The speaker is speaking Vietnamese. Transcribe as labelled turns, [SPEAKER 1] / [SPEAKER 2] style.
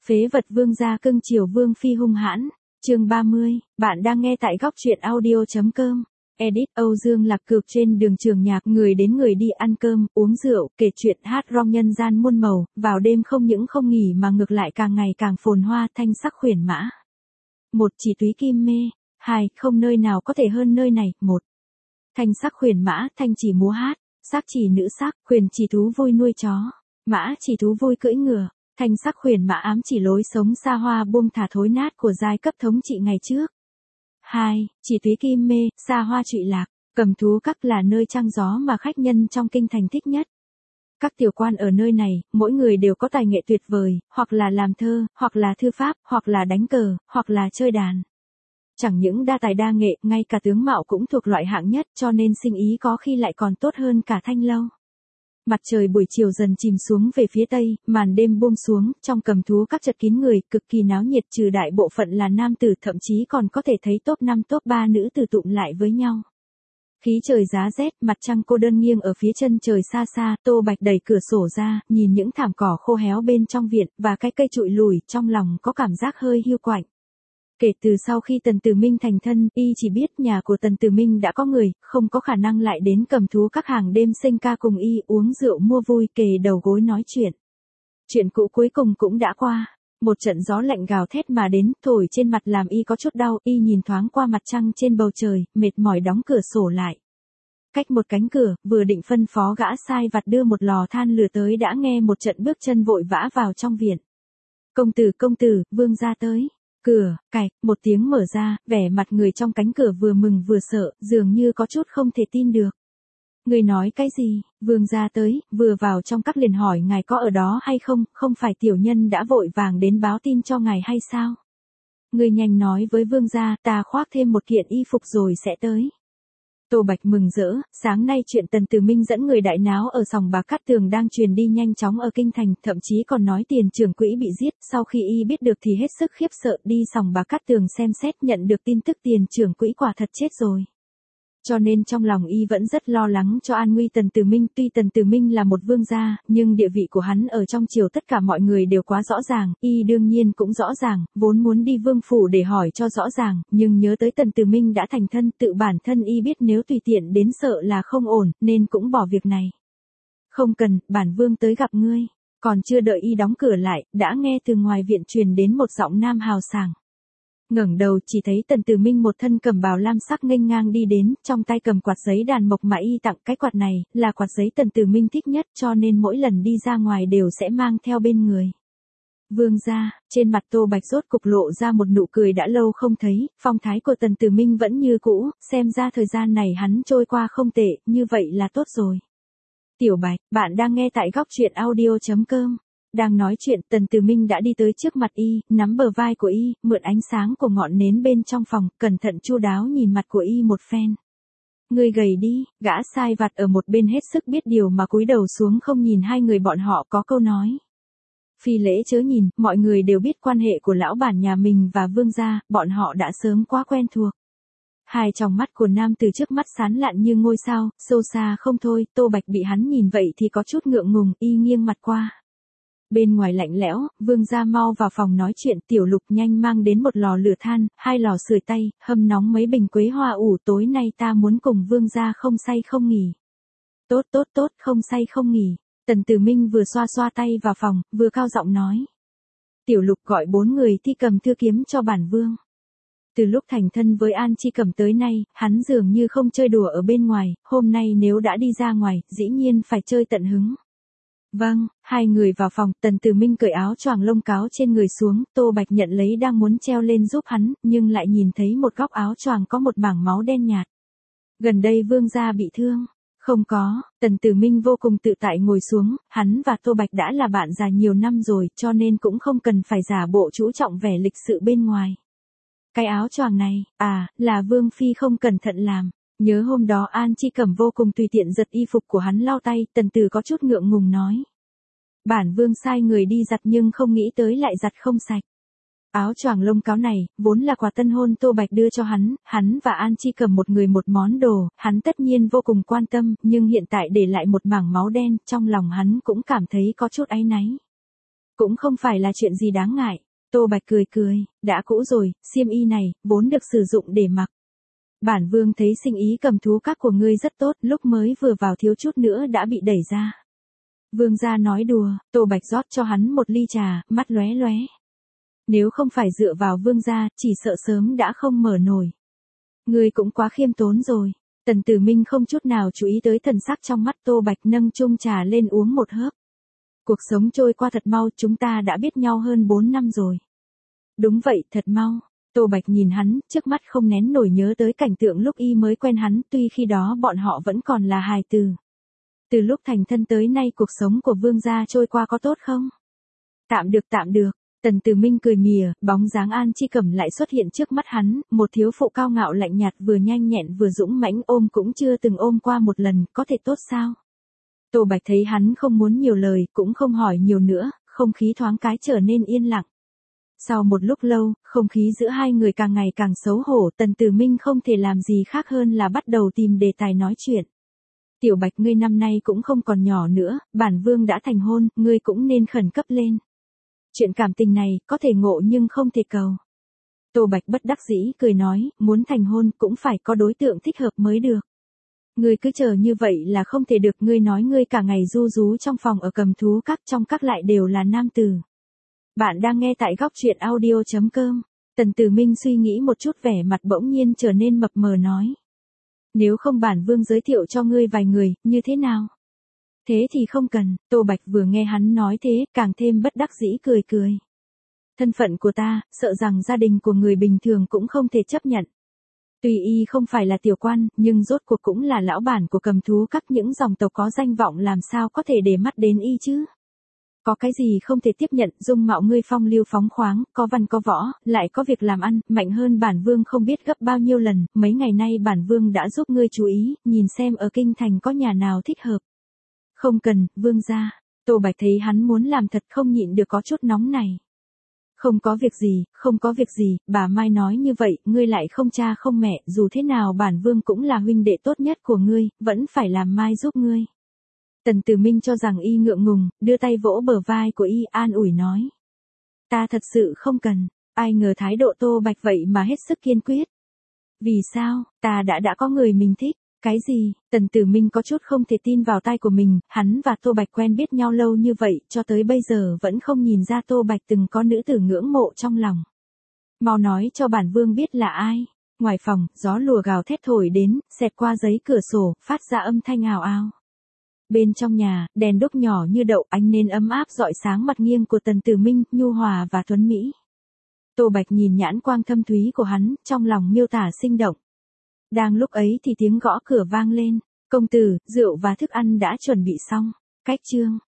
[SPEAKER 1] Phế vật vương gia cưng chiều vương phi hung hãn. Chương 30, bạn đang nghe tại góc truyện audio.com. Edit Âu Dương Lạc Cược trên đường trường nhạc, người đến người đi ăn cơm, uống rượu, kể chuyện, hát rong nhân gian muôn màu, vào đêm không những không nghỉ mà ngược lại càng ngày càng phồn hoa, thanh sắc khuyển mã. Một, chỉ túy kim mê. Hai, không nơi nào có thể hơn nơi này. Một, thanh sắc khuyển mã, thanh chỉ múa hát, sắc chỉ nữ sắc, khuyển chỉ thú vui nuôi chó, mã chỉ thú vui cưỡi ngựa. Thanh sắc khuyển mã ám chỉ lối sống xa hoa buông thả thối nát của giai cấp thống trị ngày trước. 2. Chỉ túy kim mê, xa hoa trụy lạc, cầm thú các là nơi trăng gió mà khách nhân trong kinh thành thích nhất. Các tiểu quan ở nơi này, mỗi người đều có tài nghệ tuyệt vời, hoặc là làm thơ, hoặc là thư pháp, hoặc là đánh cờ, hoặc là chơi đàn. Chẳng những đa tài đa nghệ, ngay cả tướng mạo cũng thuộc loại hạng nhất, cho nên sinh ý có khi lại còn tốt hơn cả thanh lâu. Mặt trời buổi chiều dần chìm xuống về phía tây, màn đêm buông xuống, trong cầm thú các chật kín người, cực kỳ náo nhiệt, trừ đại bộ phận là nam tử, thậm chí còn có thể thấy top 5 top 3 nữ tử tụm lại với nhau. Khí trời giá rét, mặt trăng cô đơn nghiêng ở phía chân trời xa xa, Tô Bạch đẩy cửa sổ ra, nhìn những thảm cỏ khô héo bên trong viện, và cái cây trụi lủi, trong lòng có cảm giác hơi hiu quạnh. Kể từ sau khi Tần Tử Minh thành thân, y chỉ biết nhà của Tần Tử Minh đã có người, không có khả năng lại đến cầm thú các hàng đêm sinh ca cùng y uống rượu mua vui kề đầu gối nói chuyện. Chuyện cũ cuối cùng cũng đã qua. Một trận gió lạnh gào thét mà đến, thổi trên mặt làm y có chút đau, y nhìn thoáng qua mặt trăng trên bầu trời, mệt mỏi đóng cửa sổ lại. Cách một cánh cửa, vừa định phân phó gã sai vặt đưa một lò than lửa tới đã nghe một trận bước chân vội vã vào trong viện. Công tử, vương gia tới. Cửa, cạch, một tiếng mở ra, vẻ mặt người trong cánh cửa vừa mừng vừa sợ, dường như có chút không thể tin được. Người nói cái gì? Vương gia tới, vừa vào trong các liền hỏi ngài có ở đó hay không, không phải tiểu nhân đã vội vàng đến báo tin cho ngài hay sao? Người nhanh nói với vương gia, ta khoác thêm một kiện y phục rồi sẽ tới. Tô Bạch mừng rỡ, sáng nay chuyện Tần Tử Minh dẫn người đại náo ở sòng bạc Cát Tường đang truyền đi nhanh chóng ở kinh thành, thậm chí còn nói tiền trưởng quỹ bị giết, sau khi y biết được thì hết sức khiếp sợ, đi sòng bạc Cát Tường xem xét, nhận được tin tức tiền trưởng quỹ quả thật chết rồi. Cho nên trong lòng y vẫn rất lo lắng cho an nguy Tần Tử Minh, tuy Tần Tử Minh là một vương gia, nhưng địa vị của hắn ở trong triều tất cả mọi người đều quá rõ ràng, y đương nhiên cũng rõ ràng, vốn muốn đi vương phủ để hỏi cho rõ ràng, nhưng nhớ tới Tần Tử Minh đã thành thân, tự bản thân y biết nếu tùy tiện đến sợ là không ổn, nên cũng bỏ việc này. Không cần, bản vương tới gặp ngươi. Còn chưa đợi y đóng cửa lại, đã nghe từ ngoài viện truyền đến một giọng nam hào sảng. Ngẩng đầu chỉ thấy Tần Tử Minh một thân cầm bào lam sắc nghênh ngang đi đến, trong tay cầm quạt giấy đàn mộc mà y tặng. Cái quạt này là quạt giấy Tần Tử Minh thích nhất, cho nên mỗi lần đi ra ngoài đều sẽ mang theo bên người. Vương gia, trên mặt Tô Bạch rốt cục lộ ra một nụ cười đã lâu không thấy, phong thái của Tần Tử Minh vẫn như cũ, xem ra thời gian này hắn trôi qua không tệ, như vậy là tốt rồi. Tiểu Bạch, bạn đang nghe tại góc truyện audio.com. Đang nói chuyện, Tần Tử Minh đã đi tới trước mặt y, nắm bờ vai của y, mượn ánh sáng của ngọn nến bên trong phòng, cẩn thận chu đáo nhìn mặt của y một phen. Người gầy đi, gã sai vặt ở một bên hết sức biết điều mà cúi đầu xuống không nhìn hai người bọn họ, có câu nói. Phi lễ chớ nhìn, mọi người đều biết quan hệ của lão bản nhà mình và vương gia, bọn họ đã sớm quá quen thuộc. Hai tròng mắt của nam từ trước mắt sáng lạn như ngôi sao, sâu xa không thôi, Tô Bạch bị hắn nhìn vậy thì có chút ngượng ngùng, y nghiêng mặt qua. Bên ngoài lạnh lẽo, vương gia mau vào phòng nói chuyện, Tiểu Lục nhanh mang đến một lò lửa than, 2 lò sưởi tay, hâm nóng mấy bình quế hoa ủ, tối nay ta muốn cùng vương gia không say không nghỉ. Tốt, không say không nghỉ. Tần Tử Minh vừa xoa xoa tay vào phòng, vừa cao giọng nói. Tiểu Lục gọi 4 người thi cầm thư kiếm cho bản vương. Từ lúc thành thân với An Chi Cẩm tới nay, hắn dường như không chơi đùa ở bên ngoài, hôm nay nếu đã đi ra ngoài, dĩ nhiên phải chơi tận hứng. Vâng, hai người vào phòng, Tần Tử Minh cởi áo choàng lông cáo trên người xuống, Tô Bạch nhận lấy đang muốn treo lên giúp hắn, nhưng lại nhìn thấy một góc áo choàng có một mảng máu đen nhạt. Gần đây vương gia bị thương. Không có, Tần Tử Minh vô cùng tự tại ngồi xuống, hắn và Tô Bạch đã là bạn già nhiều năm rồi, cho nên cũng không cần phải giả bộ chú trọng vẻ lịch sự bên ngoài. Cái áo choàng này, là vương phi không cẩn thận làm. Nhớ hôm đó An Chi Cẩm vô cùng tùy tiện giật y phục của hắn lau tay, Tần Tử có chút ngượng ngùng nói. Bản vương sai người đi giặt nhưng không nghĩ tới lại giặt không sạch. Áo choàng lông cáo này, vốn là quà tân hôn Tô Bạch đưa cho hắn và An Chi Cẩm một người một món đồ, hắn tất nhiên vô cùng quan tâm, nhưng hiện tại để lại một mảng máu đen, trong lòng hắn cũng cảm thấy có chút áy náy. Cũng không phải là chuyện gì đáng ngại. Tô Bạch cười cười, đã cũ rồi, xiêm y này, vốn được sử dụng để mặc. Bản vương thấy sinh ý cầm thú các của ngươi rất tốt, lúc mới vừa vào thiếu chút nữa đã bị đẩy ra. Vương gia nói đùa, Tô Bạch rót cho hắn một ly trà, mắt lóe lóe. Nếu không phải dựa vào vương gia, chỉ sợ sớm đã không mở nổi. Ngươi cũng quá khiêm tốn rồi. Tần Tử Minh không chút nào chú ý tới thần sắc trong mắt Tô Bạch, nâng chung trà lên uống một hớp. Cuộc sống trôi qua thật mau, chúng ta đã biết nhau hơn 4 năm rồi. Đúng vậy, thật mau. Tô Bạch nhìn hắn, trước mắt không nén nổi nhớ tới cảnh tượng lúc y mới quen hắn, tuy khi đó bọn họ vẫn còn là hài tử. Từ lúc thành thân tới nay cuộc sống của vương gia trôi qua có tốt không? Tạm được tạm được. Tần Tử Minh cười mỉa, bóng dáng An Chi Cẩm lại xuất hiện trước mắt hắn, một thiếu phụ cao ngạo lạnh nhạt vừa nhanh nhẹn vừa dũng mãnh, ôm cũng chưa từng ôm qua một lần, có thể tốt sao? Tô Bạch thấy hắn không muốn nhiều lời, cũng không hỏi nhiều nữa, không khí thoáng cái trở nên yên lặng. Sau một lúc lâu, không khí giữa hai người càng ngày càng xấu hổ, Tần Tử Minh không thể làm gì khác hơn là bắt đầu tìm đề tài nói chuyện. Tiểu Bạch, ngươi năm nay cũng không còn nhỏ nữa, bản vương đã thành hôn, ngươi cũng nên khẩn cấp lên. Chuyện cảm tình này, có thể ngộ nhưng không thể cầu. Tô Bạch bất đắc dĩ cười nói, muốn thành hôn cũng phải có đối tượng thích hợp mới được. Ngươi cứ chờ như vậy là không thể được, ngươi nói ngươi cả ngày ru rú trong phòng ở cầm thú các, trong các lại đều là nam tử. Bạn đang nghe tại góc truyện audio.com. Tần Tử Minh suy nghĩ một chút, vẻ mặt bỗng nhiên trở nên mập mờ nói. Nếu không bản vương giới thiệu cho ngươi vài người, như thế nào? Thế thì không cần. Tô Bạch vừa nghe hắn nói thế, càng thêm bất đắc dĩ cười cười. Thân phận của ta, sợ rằng gia đình của người bình thường cũng không thể chấp nhận. Tuy y không phải là tiểu quan, nhưng rốt cuộc cũng là lão bản của cầm thú các, những dòng tộc có danh vọng làm sao có thể để mắt đến y chứ? Có cái gì không thể tiếp nhận, dung mạo ngươi phong lưu phóng khoáng, có văn có võ, lại có việc làm ăn, mạnh hơn bản vương không biết gấp bao nhiêu lần, mấy ngày nay bản vương đã giúp ngươi chú ý, nhìn xem ở kinh thành có nhà nào thích hợp. Không cần, vương gia. Tô Bạch thấy hắn muốn làm thật không nhịn được có chút nóng này. Không có việc gì, không có việc gì, bà Mai nói như vậy, ngươi lại không cha không mẹ, dù thế nào bản vương cũng là huynh đệ tốt nhất của ngươi, vẫn phải làm Mai giúp ngươi. Tần Tử Minh cho rằng y ngượng ngùng, đưa tay vỗ bờ vai của y, an ủi nói. Ta thật sự không cần, ai ngờ thái độ Tô Bạch vậy mà hết sức kiên quyết. Vì sao, ta đã có người mình thích. Cái gì? Tần Tử Minh có chút không thể tin vào tai của mình, hắn và Tô Bạch quen biết nhau lâu như vậy, cho tới bây giờ vẫn không nhìn ra Tô Bạch từng có nữ tử ngưỡng mộ trong lòng. Mau nói cho bản vương biết là ai. Ngoài phòng, gió lùa gào thét thổi đến, xẹt qua giấy cửa sổ, phát ra âm thanh ào ào. Bên trong nhà, đèn đúc nhỏ như đậu, ánh nến ấm áp rọi sáng mặt nghiêng của Tần Tử Minh, nhu hòa và tuấn mỹ. Tô Bạch nhìn nhãn quang thâm thúy của hắn, trong lòng miêu tả sinh động. Đang lúc ấy thì tiếng gõ cửa vang lên. Công tử, rượu và thức ăn đã chuẩn bị xong. Cách chương.